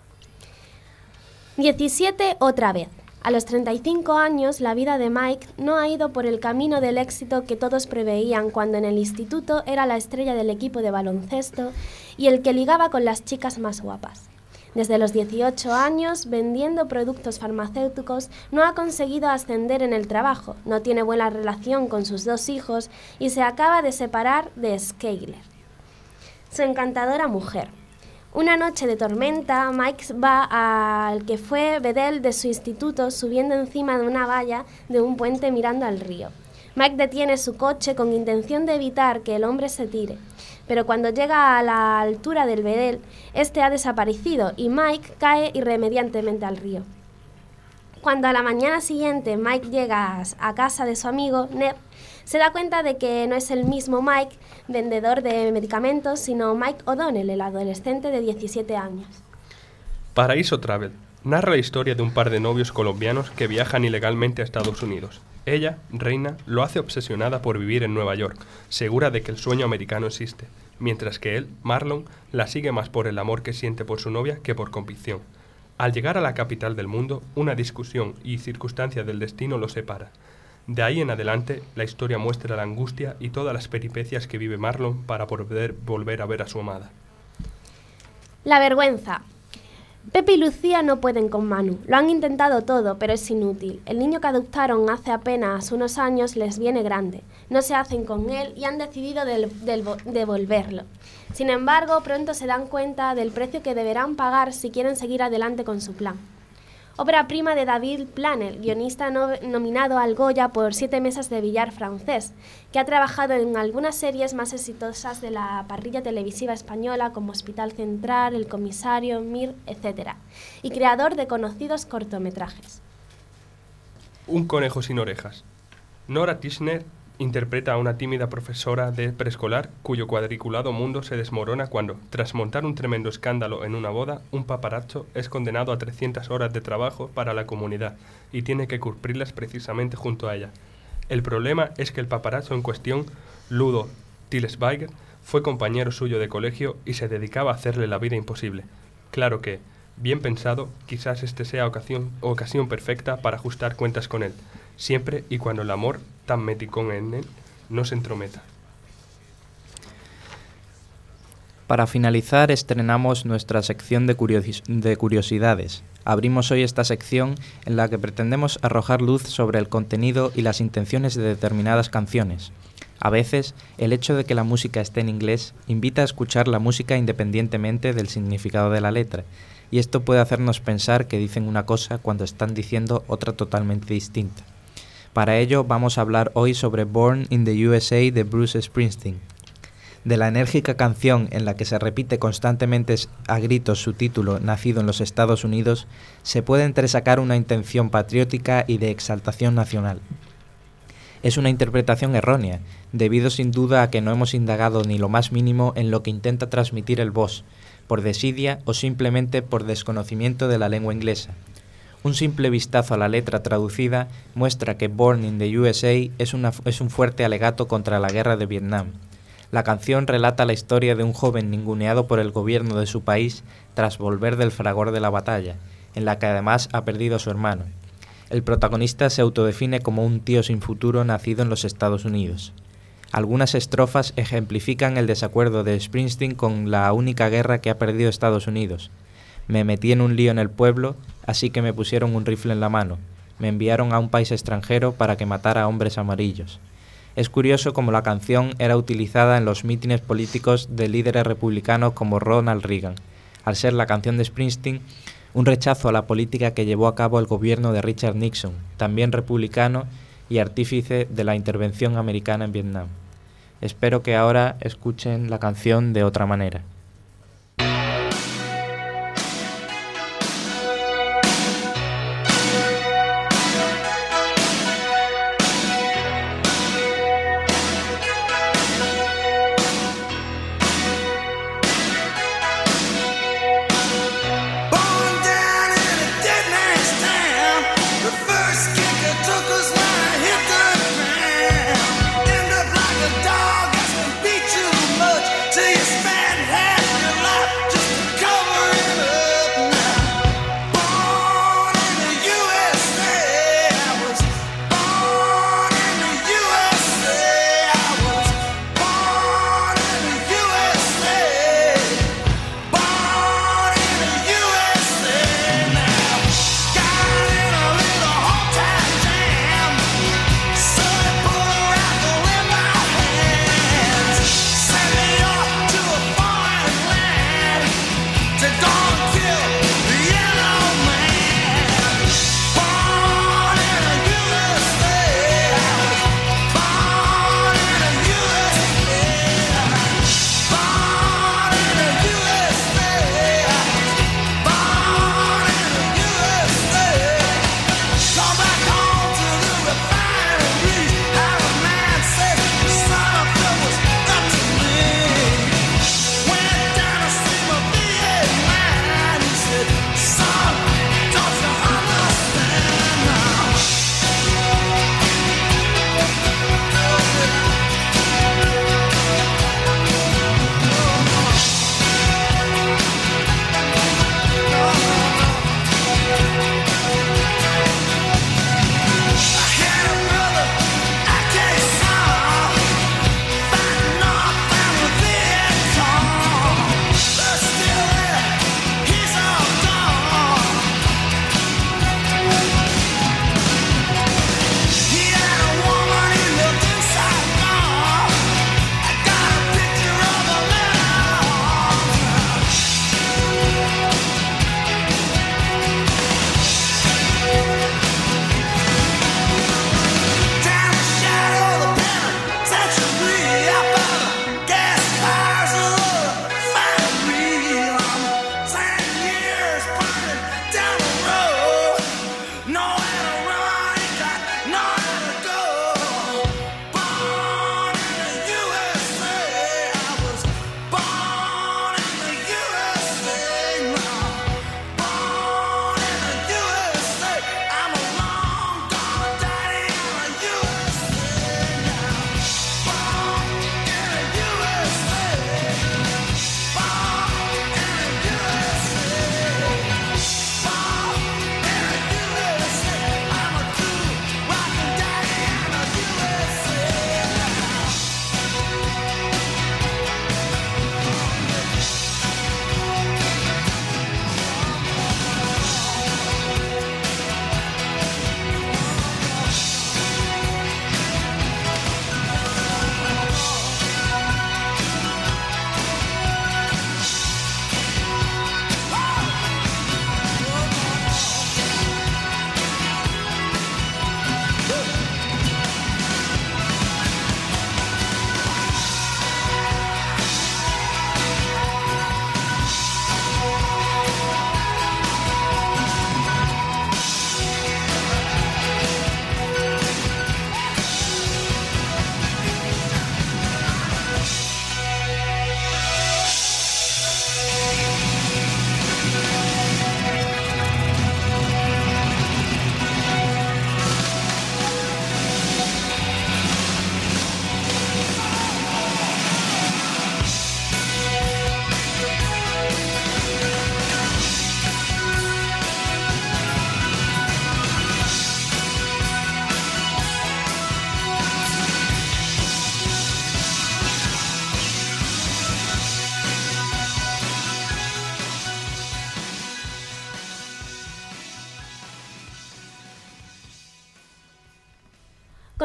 17 otra vez. A los 35 años, la vida de Mike no ha ido por el camino del éxito que todos preveían cuando en el instituto era la estrella del equipo de baloncesto y el que ligaba con las chicas más guapas. Desde los 18 años, vendiendo productos farmacéuticos, no ha conseguido ascender en el trabajo, no tiene buena relación con sus 2 hijos y se acaba de separar de Skyler, su encantadora mujer. Una noche de tormenta, Mike va al que fue bedel de su instituto subiendo encima de una valla de un puente mirando al río. Mike detiene su coche con intención de evitar que el hombre se tire, pero cuando llega a la altura del bedel, este ha desaparecido y Mike cae irremediablemente al río. Cuando a la mañana siguiente Mike llega a casa de su amigo, Ned, se da cuenta de que no es el mismo Mike, vendedor de medicamentos, sino Mike O'Donnell, el adolescente de 17 años. Paraíso Travel narra la historia de un par de novios colombianos que viajan ilegalmente a Estados Unidos. Ella, Reina, lo hace obsesionada por vivir en Nueva York, segura de que el sueño americano existe, mientras que él, Marlon, la sigue más por el amor que siente por su novia que por convicción. Al llegar a la capital del mundo, una discusión y circunstancia del destino los separa. De ahí en adelante, la historia muestra la angustia y todas las peripecias que vive Marlon para poder volver a ver a su amada. La vergüenza. Pepe y Lucía no pueden con Manu. Lo han intentado todo, pero es inútil. El niño que adoptaron hace apenas unos años les viene grande. No se hacen con él y han decidido devolverlo. Sin embargo, pronto se dan cuenta del precio que deberán pagar si quieren seguir adelante con su plan. Obra prima de David Planel, guionista nominado al Goya por 7 mesas de billar francés, que ha trabajado en algunas series más exitosas de la parrilla televisiva española como Hospital Central, El Comisario, Mir, etc. y creador de conocidos cortometrajes. Un conejo sin orejas. Nora Tischner interpreta a una tímida profesora de preescolar cuyo cuadriculado mundo se desmorona cuando, tras montar un tremendo escándalo en una boda, un paparazzo es condenado a 300 horas de trabajo para la comunidad y tiene que cumplirlas precisamente junto a ella. El problema es que el paparazzo en cuestión, Ludo Tilsweiger, fue compañero suyo de colegio y se dedicaba a hacerle la vida imposible. Claro que, bien pensado, quizás este sea ocasión perfecta para ajustar cuentas con él, siempre y cuando el amor, tan meticón en él, no se entrometa. Para finalizar, estrenamos nuestra sección de curiosidades. Abrimos hoy esta sección en la que pretendemos arrojar luz sobre el contenido y las intenciones de determinadas canciones. A veces, el hecho de que la música esté en inglés invita a escuchar la música independientemente del significado de la letra, y esto puede hacernos pensar que dicen una cosa cuando están diciendo otra totalmente distinta. Para ello vamos a hablar hoy sobre Born in the USA de Bruce Springsteen. De la enérgica canción en la que se repite constantemente a gritos su título Nacido en los Estados Unidos, se puede entresacar una intención patriótica y de exaltación nacional. Es una interpretación errónea, debido sin duda a que no hemos indagado ni lo más mínimo en lo que intenta transmitir el boss, por desidia o simplemente por desconocimiento de la lengua inglesa. Un simple vistazo a la letra traducida muestra que Born in the USA es un fuerte alegato contra la guerra de Vietnam. La canción relata la historia de un joven ninguneado por el gobierno de su país tras volver del fragor de la batalla, en la que además ha perdido a su hermano. El protagonista se autodefine como un tío sin futuro nacido en los Estados Unidos. Algunas estrofas ejemplifican el desacuerdo de Springsteen con la única guerra que ha perdido Estados Unidos. Me metí en un lío en el pueblo, así que me pusieron un rifle en la mano. Me enviaron a un país extranjero para que matara a hombres amarillos. Es curioso cómo la canción era utilizada en los mítines políticos de líderes republicanos como Ronald Reagan, al ser la canción de Springsteen un rechazo a la política que llevó a cabo el gobierno de Richard Nixon, también republicano y artífice de la intervención americana en Vietnam. Espero que ahora escuchen la canción de otra manera.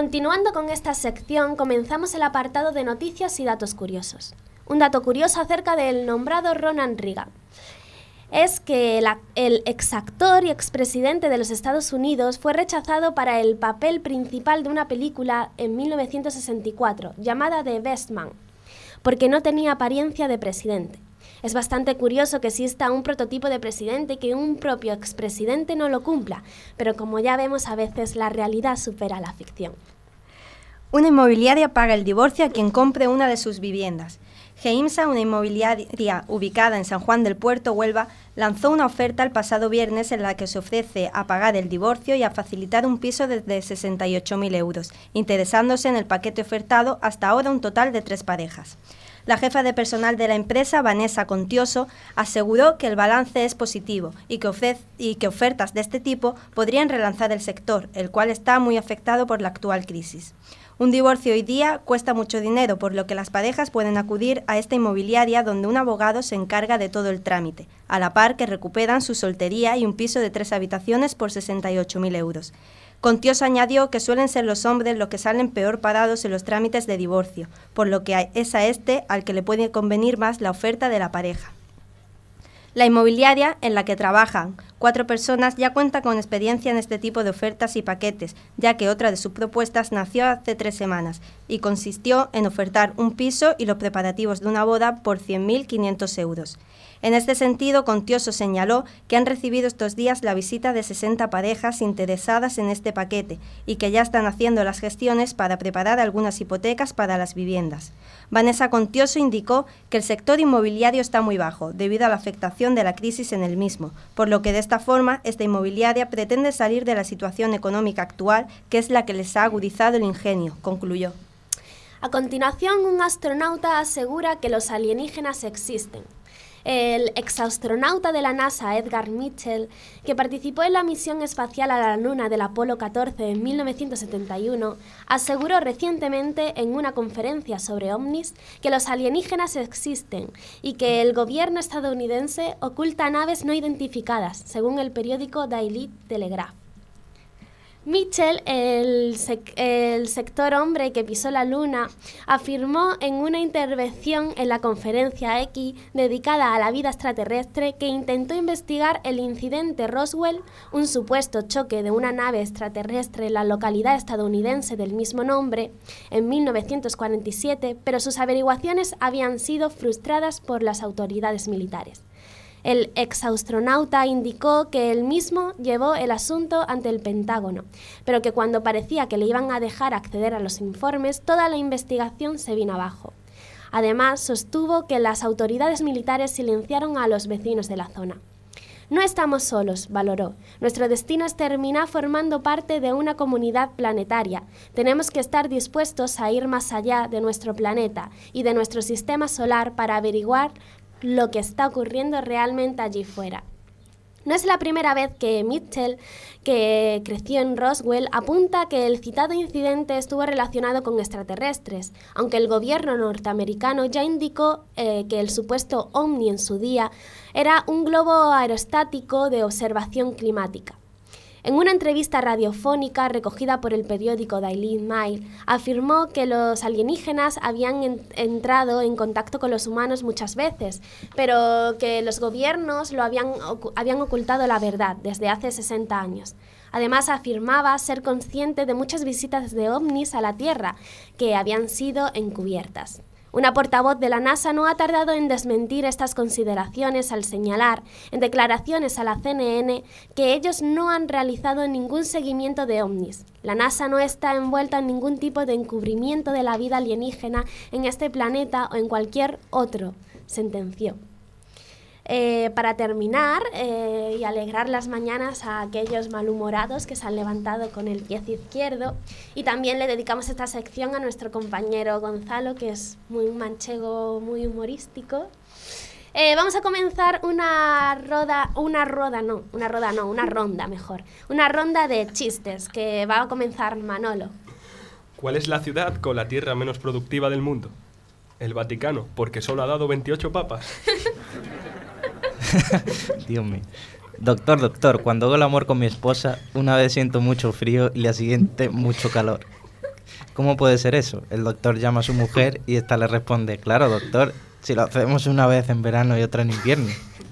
Continuando con esta sección, comenzamos el apartado de noticias y datos curiosos. Un dato curioso acerca del nombrado Ronald Reagan es que el exactor y expresidente de los Estados Unidos fue rechazado para el papel principal de una película en 1964 llamada The Best Man, porque no tenía apariencia de presidente. Es bastante curioso que exista un prototipo de presidente y que un propio expresidente no lo cumpla, pero como ya vemos, a veces la realidad supera la ficción. Una inmobiliaria paga el divorcio a quien compre una de sus viviendas. GEIMSA, una inmobiliaria ubicada en San Juan del Puerto, Huelva, lanzó una oferta el pasado viernes en la que se ofrece a pagar el divorcio y a facilitar un piso desde 68.000 euros, interesándose en el paquete ofertado hasta ahora un total de 3 parejas. La jefa de personal de la empresa, Vanessa Contioso, aseguró que el balance es positivo y que ofertas de este tipo podrían relanzar el sector, el cual está muy afectado por la actual crisis. Un divorcio hoy día cuesta mucho dinero, por lo que las parejas pueden acudir a esta inmobiliaria donde un abogado se encarga de todo el trámite, a la par que recuperan su soltería y un piso de 3 habitaciones por 68.000 euros. Contioso añadió que suelen ser los hombres los que salen peor parados en los trámites de divorcio, por lo que es a este al que le puede convenir más la oferta de la pareja. La inmobiliaria, en la que trabajan 4 personas, ya cuenta con experiencia en este tipo de ofertas y paquetes, ya que otra de sus propuestas nació hace 3 semanas y consistió en ofertar un piso y los preparativos de una boda por 100.500 euros. En este sentido, Contioso señaló que han recibido estos días la visita de 60 parejas interesadas en este paquete y que ya están haciendo las gestiones para preparar algunas hipotecas para las viviendas. Vanessa Contioso indicó que el sector inmobiliario está muy bajo debido a la afectación de la crisis en el mismo, por lo que de esta forma esta inmobiliaria pretende salir de la situación económica actual, que es la que les ha agudizado el ingenio, concluyó. A continuación, un astronauta asegura que los alienígenas existen. El exastronauta de la NASA, Edgar Mitchell, que participó en la misión espacial a la Luna del Apolo 14 en 1971, aseguró recientemente en una conferencia sobre ovnis que los alienígenas existen y que el gobierno estadounidense oculta naves no identificadas, según el periódico Daily Telegraph. Mitchell, el sector hombre que pisó la Luna, afirmó en una intervención en la conferencia X dedicada a la vida extraterrestre que intentó investigar el incidente Roswell, un supuesto choque de una nave extraterrestre en la localidad estadounidense del mismo nombre, en 1947, pero sus averiguaciones habían sido frustradas por las autoridades militares. El exastronauta indicó que él mismo llevó el asunto ante el Pentágono, pero que cuando parecía que le iban a dejar acceder a los informes, toda la investigación se vino abajo. Además, sostuvo que las autoridades militares silenciaron a los vecinos de la zona. No estamos solos, valoró. Nuestro destino es terminar formando parte de una comunidad planetaria. Tenemos que estar dispuestos a ir más allá de nuestro planeta y de nuestro sistema solar para averiguar lo que está ocurriendo realmente allí fuera. No es la primera vez que Mitchell, que creció en Roswell, apunta que el citado incidente estuvo relacionado con extraterrestres, aunque el gobierno norteamericano ya indicó que el supuesto ovni en su día era un globo aerostático de observación climática. En una entrevista radiofónica recogida por el periódico Daily Mail, afirmó que los alienígenas habían entrado en contacto con los humanos muchas veces, pero que los gobiernos habían ocultado la verdad desde hace 60 años. Además, afirmaba ser consciente de muchas visitas de ovnis a la Tierra que habían sido encubiertas. Una portavoz de la NASA no ha tardado en desmentir estas consideraciones al señalar, en declaraciones a la CNN, que ellos no han realizado ningún seguimiento de ovnis. La NASA no está envuelta en ningún tipo de encubrimiento de la vida alienígena en este planeta o en cualquier otro, sentenció. Para terminar y alegrar las mañanas a aquellos malhumorados que se han levantado con el pie izquierdo, y también le dedicamos esta sección a nuestro compañero Gonzalo, que es muy manchego, muy humorístico. Vamos a comenzar una ronda de chistes que va a comenzar Manolo. ¿Cuál es la ciudad con la tierra menos productiva del mundo? El Vaticano, porque solo ha dado 28 papas. Dios mío. Doctor, cuando hago el amor con mi esposa, una vez siento mucho frío y la siguiente mucho calor. ¿Cómo puede ser eso? El doctor llama a su mujer y esta le responde, claro, doctor, si lo hacemos una vez en verano y otra en invierno.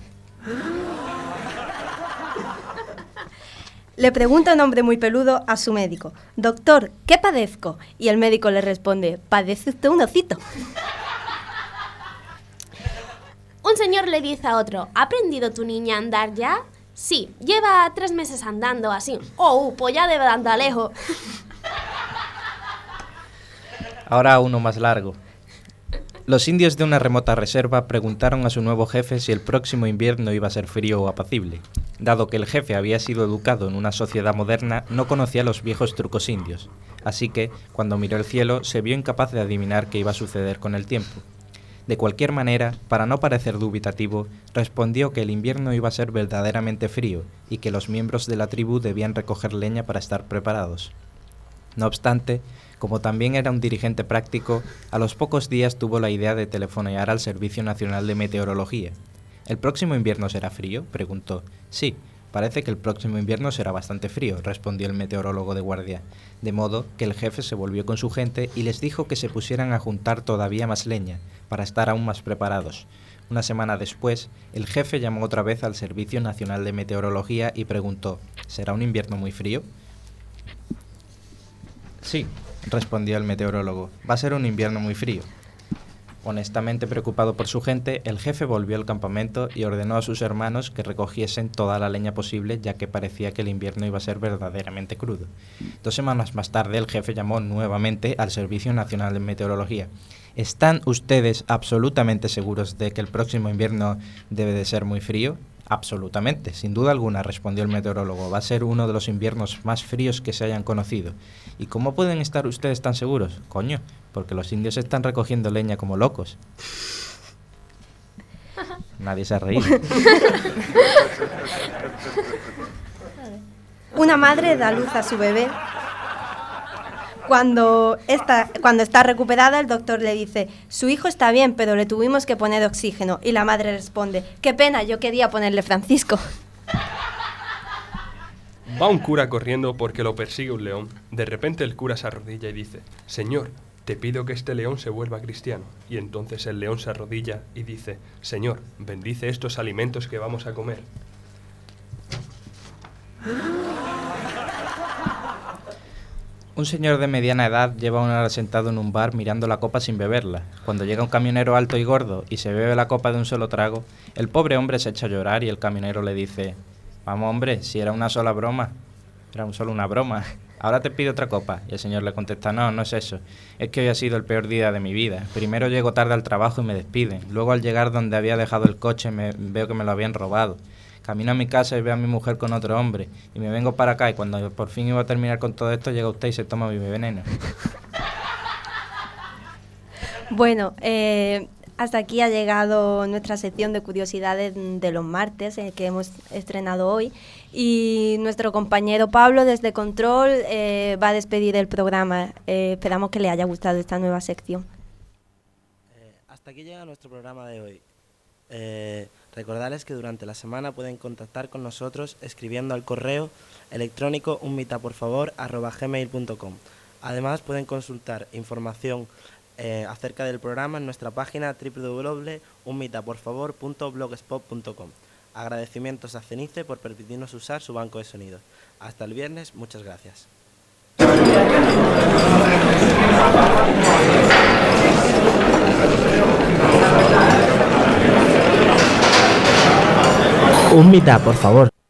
Le pregunta un hombre muy peludo a su médico, doctor, ¿qué padezco? Y el médico le responde, padece usted un osito. Un señor le dice a otro, ¿ha aprendido tu niña a andar ya? Sí, lleva 3 meses andando así. Oh, pues ya debe de andar lejos. Ahora uno más largo. Los indios de una remota reserva preguntaron a su nuevo jefe si el próximo invierno iba a ser frío o apacible. Dado que el jefe había sido educado en una sociedad moderna, no conocía los viejos trucos indios. Así que, cuando miró el cielo, se vio incapaz de adivinar qué iba a suceder con el tiempo. De cualquier manera, para no parecer dubitativo, respondió que el invierno iba a ser verdaderamente frío y que los miembros de la tribu debían recoger leña para estar preparados. No obstante, como también era un dirigente práctico, a los pocos días tuvo la idea de telefonear al Servicio Nacional de Meteorología. ¿El próximo invierno será frío?, preguntó. Sí, parece que el próximo invierno será bastante frío, respondió el meteorólogo de guardia, de modo que el jefe se volvió con su gente y les dijo que se pusieran a juntar todavía más leña, para estar aún más preparados. Una semana después, el jefe llamó otra vez al Servicio Nacional de Meteorología y preguntó, ¿será un invierno muy frío? Sí, respondió el meteorólogo, va a ser un invierno muy frío. Honestamente preocupado por su gente, el jefe volvió al campamento y ordenó a sus hermanos que recogiesen toda la leña posible, ya que parecía que el invierno iba a ser verdaderamente crudo. 2 semanas más tarde, el jefe llamó nuevamente al Servicio Nacional de Meteorología. ¿Están ustedes absolutamente seguros de que el próximo invierno debe de ser muy frío? Absolutamente, sin duda alguna, respondió el meteorólogo. Va a ser uno de los inviernos más fríos que se hayan conocido. ¿Y cómo pueden estar ustedes tan seguros? Coño, porque los indios están recogiendo leña como locos. Nadie se ha reído. Una madre da luz a su bebé. Cuando está recuperada, el doctor le dice, su hijo está bien, pero le tuvimos que poner oxígeno. Y la madre responde, qué pena, yo quería ponerle Francisco. Va un cura corriendo porque lo persigue un león. De repente el cura se arrodilla y dice, Señor, te pido que este león se vuelva cristiano. Y entonces el león se arrodilla y dice, Señor, bendice estos alimentos que vamos a comer. Un señor de mediana edad lleva una hora sentado en un bar mirando la copa sin beberla. Cuando llega un camionero alto y gordo y se bebe la copa de un solo trago, el pobre hombre se echa a llorar y el camionero le dice, vamos hombre, si era una sola broma, era solo una broma, ahora te pido otra copa. Y el señor le contesta, no, no es eso, es que hoy ha sido el peor día de mi vida. Primero llego tarde al trabajo y me despiden, luego al llegar donde había dejado el coche veo que me lo habían robado. Camino a mi casa y veo a mi mujer con otro hombre. Y me vengo para acá y cuando por fin iba a terminar con todo esto, llega usted y se toma mi veneno. Bueno, hasta aquí ha llegado nuestra sección de curiosidades de los martes que hemos estrenado hoy. Y nuestro compañero Pablo desde Control va a despedir el programa. Esperamos que le haya gustado esta nueva sección. Hasta aquí llega nuestro programa de hoy. Recordarles que durante la semana pueden contactar con nosotros escribiendo al correo electrónico unmitaporfavor@gmail.com. Además pueden consultar información acerca del programa en nuestra página www.unmitaporfavor.blogspot.com. Agradecimientos a Cenice por permitirnos usar su banco de sonido. Hasta el viernes, muchas gracias. Un mitad, por favor.